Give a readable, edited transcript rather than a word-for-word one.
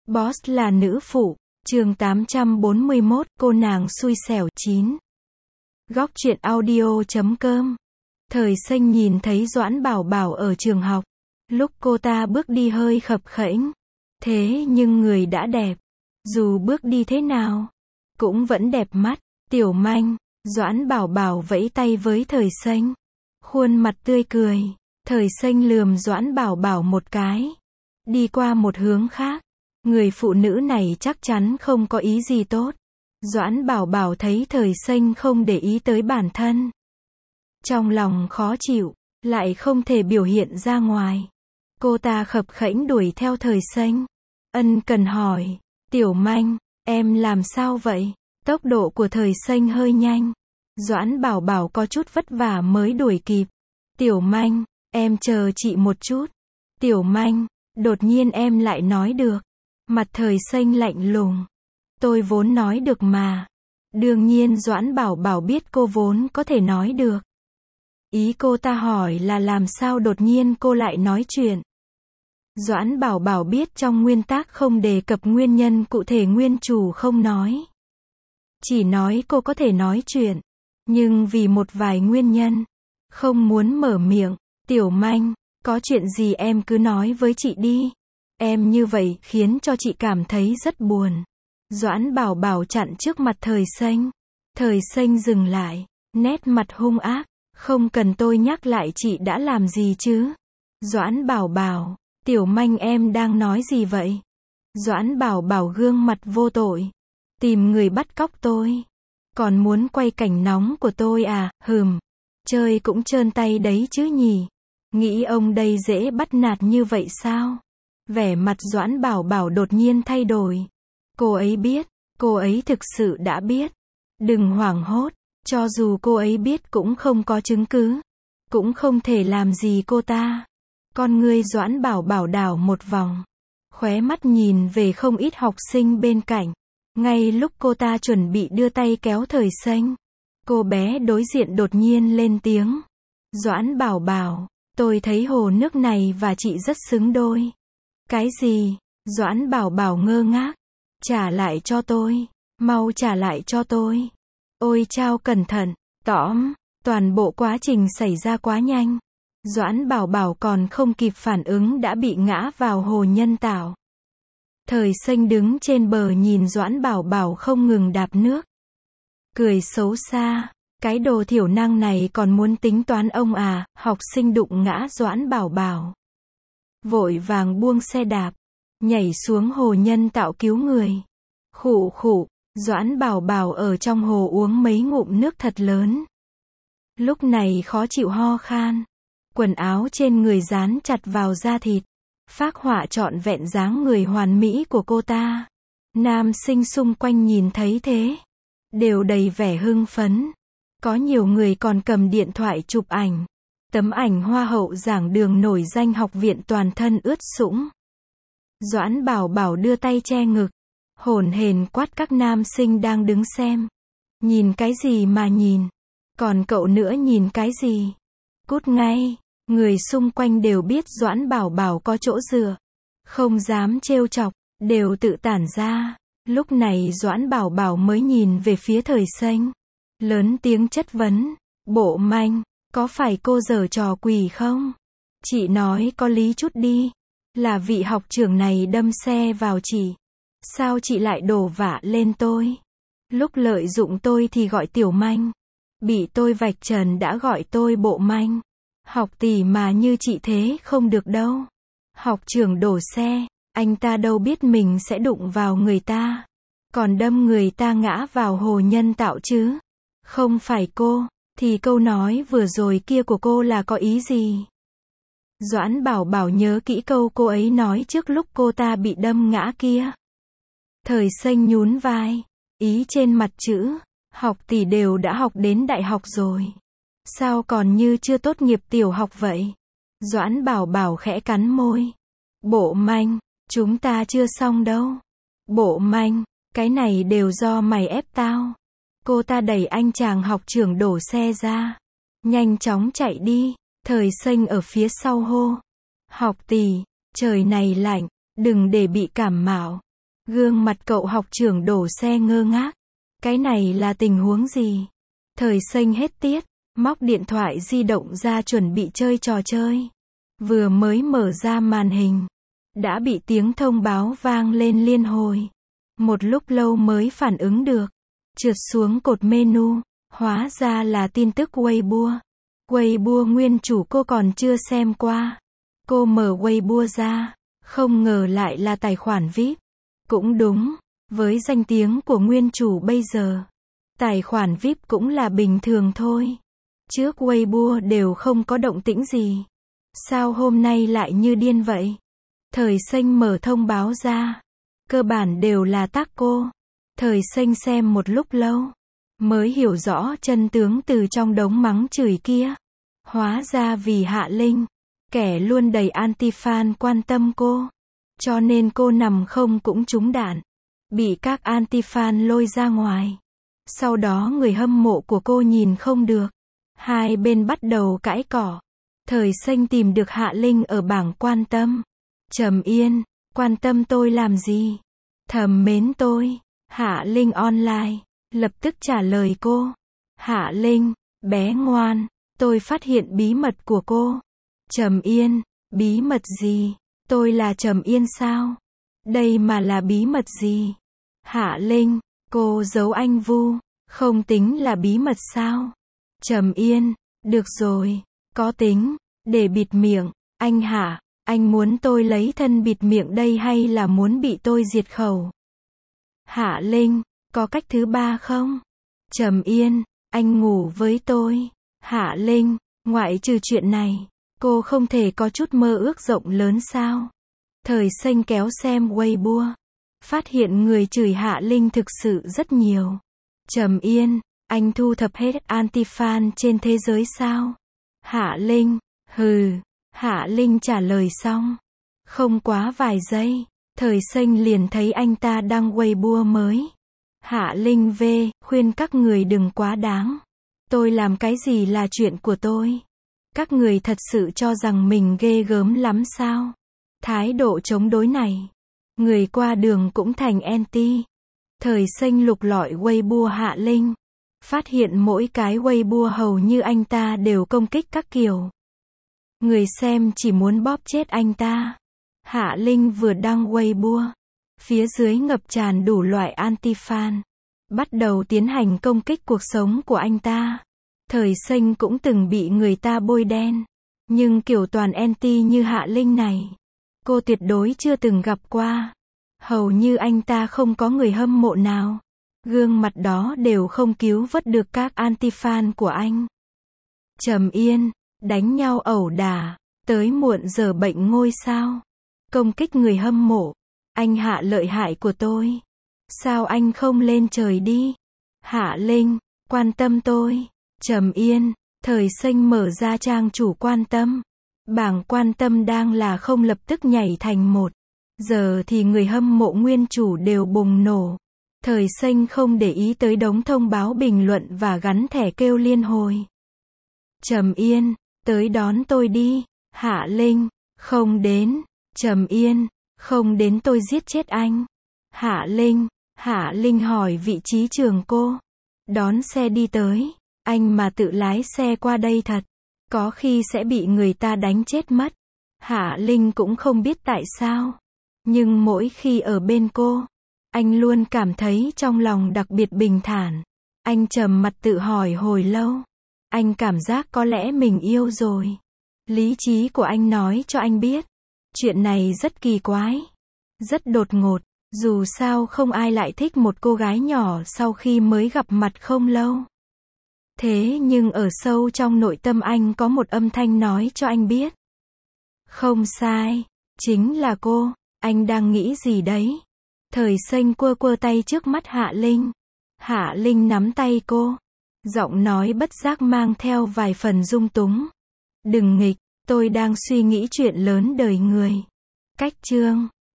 Boss là nữ phụ. Chương 841, cô nàng xui xẻo 9. Góc truyện audio.com. Thời Xanh nhìn thấy Doãn Bảo Bảo ở trường học. Lúc cô ta bước đi hơi khập khểnh. Thế nhưng người đã đẹp. Dù bước đi thế nào, cũng vẫn đẹp mắt. Tiểu Manh. Doãn Bảo Bảo vẫy tay với Thời Xanh. Khuôn mặt tươi cười. Thời Xanh lườm Doãn Bảo Bảo một cái. Đi qua một hướng khác. Người phụ nữ này chắc chắn không có ý gì tốt. Doãn Bảo Bảo thấy Thời Xanh không để ý tới bản thân. Trong lòng khó chịu, lại không thể biểu hiện ra ngoài. Cô ta khập khểnh đuổi theo Thời Xanh. Ân cần hỏi, Tiểu Manh, em làm sao vậy? Tốc độ của Thời Xanh hơi nhanh. Doãn Bảo Bảo có chút vất vả mới đuổi kịp. Tiểu Manh, em chờ chị một chút. Tiểu Manh, đột nhiên em lại nói được. Mặt Thời Xanh lạnh lùng. Tôi vốn nói được mà. Đương nhiên Doãn Bảo Bảo biết cô vốn có thể nói được. Ý cô ta hỏi là làm sao đột nhiên cô lại nói chuyện. Doãn Bảo Bảo biết trong nguyên tắc không đề cập nguyên nhân cụ thể, nguyên chủ không nói. Chỉ nói cô có thể nói chuyện. Nhưng vì một vài nguyên nhân, không muốn mở miệng. Tiểu Manh, có chuyện gì em cứ nói với chị đi. Em như vậy khiến cho chị cảm thấy rất buồn. Doãn Bảo Bảo chặn trước mặt Thời Xanh. Thời Xanh dừng lại, nét mặt hung ác. Không cần tôi nhắc lại chị đã làm gì chứ. Doãn Bảo Bảo, Tiểu Manh em đang nói gì vậy? Doãn Bảo Bảo gương mặt vô tội. Tìm người bắt cóc tôi. Còn muốn quay cảnh nóng của tôi à, chơi cũng trơn tay đấy chứ nhỉ. Nghĩ ông đây dễ bắt nạt như vậy sao? Vẻ mặt Doãn Bảo Bảo đột nhiên thay đổi. Cô ấy biết, cô ấy thực sự đã biết. Đừng hoảng hốt, cho dù cô ấy biết cũng không có chứng cứ. Cũng không thể làm gì cô ta. Con ngươi Doãn Bảo Bảo đảo một vòng. Khóe mắt nhìn về không ít học sinh bên cạnh. Ngay lúc cô ta chuẩn bị đưa tay kéo Thời Xanh, cô bé đối diện đột nhiên lên tiếng. Doãn Bảo Bảo, tôi thấy hồ nước này và chị rất xứng đôi. Cái gì? Doãn Bảo Bảo ngơ ngác. Trả lại cho tôi. Mau trả lại cho tôi. Ôi chao, cẩn thận. Tõm. Toàn bộ quá trình xảy ra quá nhanh. Doãn Bảo Bảo còn không kịp phản ứng đã bị ngã vào hồ nhân tạo. Thời Xanh đứng trên bờ nhìn Doãn Bảo Bảo không ngừng đạp nước. Cười xấu xa. Cái đồ thiểu năng này còn muốn tính toán ông à. Học sinh đụng ngã Doãn Bảo Bảo. Vội vàng buông xe đạp. Nhảy xuống hồ nhân tạo cứu người. Khụ khụ. Doãn Bảo Bảo ở trong hồ uống mấy ngụm nước thật lớn. Lúc này khó chịu ho khan. Quần áo trên người dán chặt vào da thịt. Phác họa trọn vẹn dáng người hoàn mỹ của cô ta. Nam sinh xung quanh nhìn thấy thế, đều đầy vẻ hưng phấn. Có nhiều người còn cầm điện thoại chụp ảnh. Tấm ảnh hoa hậu giảng đường nổi danh học viện toàn thân ướt sũng. Doãn Bảo Bảo đưa tay che ngực. Hổn hển quát các nam sinh đang đứng xem. Nhìn cái gì mà nhìn? Còn cậu nữa nhìn cái gì? Cút ngay. Người xung quanh đều biết Doãn Bảo Bảo có chỗ dựa. Không dám trêu chọc, đều tự tản ra. Lúc này Doãn Bảo Bảo mới nhìn về phía Thời Xanh. Lớn tiếng chất vấn. Bộ Manh, có phải cô giở trò quỷ không? Chị nói có lý chút đi. Là vị học trưởng này đâm xe vào chị. Sao chị lại đổ vạ lên tôi? Lúc lợi dụng tôi thì gọi Tiểu Manh. Bị tôi vạch trần đã gọi tôi Bộ Manh. Học tỷ mà như chị thế không được đâu. Học trưởng đổ xe, anh ta đâu biết mình sẽ đụng vào người ta. Còn đâm người ta ngã vào hồ nhân tạo chứ. Không phải cô, thì câu nói vừa rồi kia của cô là có ý gì? Doãn Bảo Bảo nhớ kỹ câu cô ấy nói trước lúc cô ta bị đâm ngã kia. Thời Xanh nhún vai. Ý trên mặt chữ, học tỷ đều đã học đến đại học rồi. Sao còn như chưa tốt nghiệp tiểu học vậy? Doãn Bảo Bảo khẽ cắn môi. Bộ Manh, chúng ta chưa xong đâu. Bộ Manh, cái này đều do mày ép tao. Cô ta đẩy anh chàng học trưởng đổ xe ra. Nhanh chóng chạy đi. Thời Xanh ở phía sau hô. Học tỷ, trời này lạnh, đừng để bị cảm mạo. Gương mặt cậu học trưởng đổ xe ngơ ngác. Cái này là tình huống gì? Thời xanh hết tiết, móc điện thoại di động ra chuẩn bị chơi trò chơi. Vừa mới mở ra màn hình, đã bị tiếng thông báo vang lên liên hồi. Một lúc lâu mới phản ứng được. Trượt xuống cột menu, hóa ra là tin tức Weibo. Weibo nguyên chủ cô còn chưa xem qua. Cô mở Weibo ra, không ngờ lại là tài khoản VIP. Cũng đúng, với danh tiếng của nguyên chủ bây giờ, tài khoản VIP cũng là bình thường thôi. Trước Weibo đều không có động tĩnh gì. Sao hôm nay lại như điên vậy? Thời xanh mở thông báo ra. Cơ bản đều là tác cô. Thời xanh xem một lúc lâu, mới hiểu rõ chân tướng từ trong đống mắng chửi kia. Hóa ra vì Hạ Linh, kẻ luôn đầy anti-fan quan tâm cô. Cho nên cô nằm không cũng trúng đạn. Bị các anti-fan lôi ra ngoài. Sau đó người hâm mộ của cô nhìn không được. Hai bên bắt đầu cãi cỏ. Thời xanh tìm được Hạ Linh ở bảng quan tâm. Trầm Yên, quan tâm tôi làm gì? Thầm mến tôi. Hạ Linh online, lập tức trả lời cô. Hạ Linh, bé ngoan, tôi phát hiện bí mật của cô. Trầm Yên, bí mật gì? Tôi là Trầm Yên sao? Đây mà là bí mật gì? Hạ Linh, cô giấu anh Vu, không tính là bí mật sao? Trầm Yên, được rồi, có tính, để bịt miệng. Anh Hạ, anh muốn tôi lấy thân bịt miệng đây hay là muốn bị tôi diệt khẩu? Hạ Linh, có cách thứ ba không? Trầm Yên, anh ngủ với tôi. Hạ Linh, ngoại trừ chuyện này, cô không thể có chút mơ ước rộng lớn sao? Thời xanh kéo xem Weibo, phát hiện người chửi Hạ Linh thực sự rất nhiều. Trầm Yên, anh thu thập hết anti-fan trên thế giới sao? Hạ Linh, hừ. Hạ Linh trả lời xong. Không quá vài giây, thời xanh liền thấy anh ta đăng Weibo mới. Hạ Linh V, khuyên các người đừng quá đáng. Tôi làm cái gì là chuyện của tôi. Các người thật sự cho rằng mình ghê gớm lắm sao? Thái độ chống đối này, người qua đường cũng thành anti. Thời xanh lục lọi Weibo Hạ Linh, phát hiện mỗi cái Weibo hầu như anh ta đều công kích các kiểu. Người xem chỉ muốn bóp chết anh ta. Hạ Linh vừa đăng Weibo, phía dưới ngập tràn đủ loại anti-fan, bắt đầu tiến hành công kích cuộc sống của anh ta. Thời xanh cũng từng bị người ta bôi đen, nhưng kiểu toàn anti như Hạ Linh này, cô tuyệt đối chưa từng gặp qua. Hầu như anh ta không có người hâm mộ nào. Gương mặt đó đều không cứu vớt được các anti-fan của anh. Trầm Yên, đánh nhau ẩu đả, tới muộn giờ bệnh ngôi sao. Công kích người hâm mộ. Anh Hạ lợi hại của tôi. Sao anh không lên trời đi? Hạ Linh, quan tâm tôi. Trầm Yên, thời xanh mở ra trang chủ quan tâm. Bảng quan tâm đang là không lập tức nhảy thành 1. Giờ thì người hâm mộ nguyên chủ đều bùng nổ. Thời xanh không để ý tới đống thông báo bình luận và gắn thẻ kêu liên hồi. Trầm Yên, tới đón tôi đi. Hạ Linh, không đến. Trầm Yên, không đến tôi giết chết anh. Hạ Linh hỏi vị trí trường cô. Đón xe đi tới. Anh mà tự lái xe qua đây thật, có khi sẽ bị người ta đánh chết mất. Hạ Linh cũng không biết tại sao, nhưng mỗi khi ở bên cô, anh luôn cảm thấy trong lòng đặc biệt bình thản. Anh trầm mặt tự hỏi hồi lâu. Anh cảm giác có lẽ mình yêu rồi. Lý trí của anh nói cho anh biết, chuyện này rất kỳ quái, rất đột ngột. Dù sao không ai lại thích một cô gái nhỏ sau khi mới gặp mặt không lâu. Thế nhưng ở sâu trong nội tâm anh có một âm thanh nói cho anh biết. Không sai, chính là cô. Anh đang nghĩ gì đấy? Thời xanh quơ quơ tay trước mắt Hạ Linh. Hạ Linh nắm tay cô. Giọng nói bất giác mang theo vài phần dung túng. Đừng nghịch, tôi đang suy nghĩ chuyện lớn đời người. Cách chương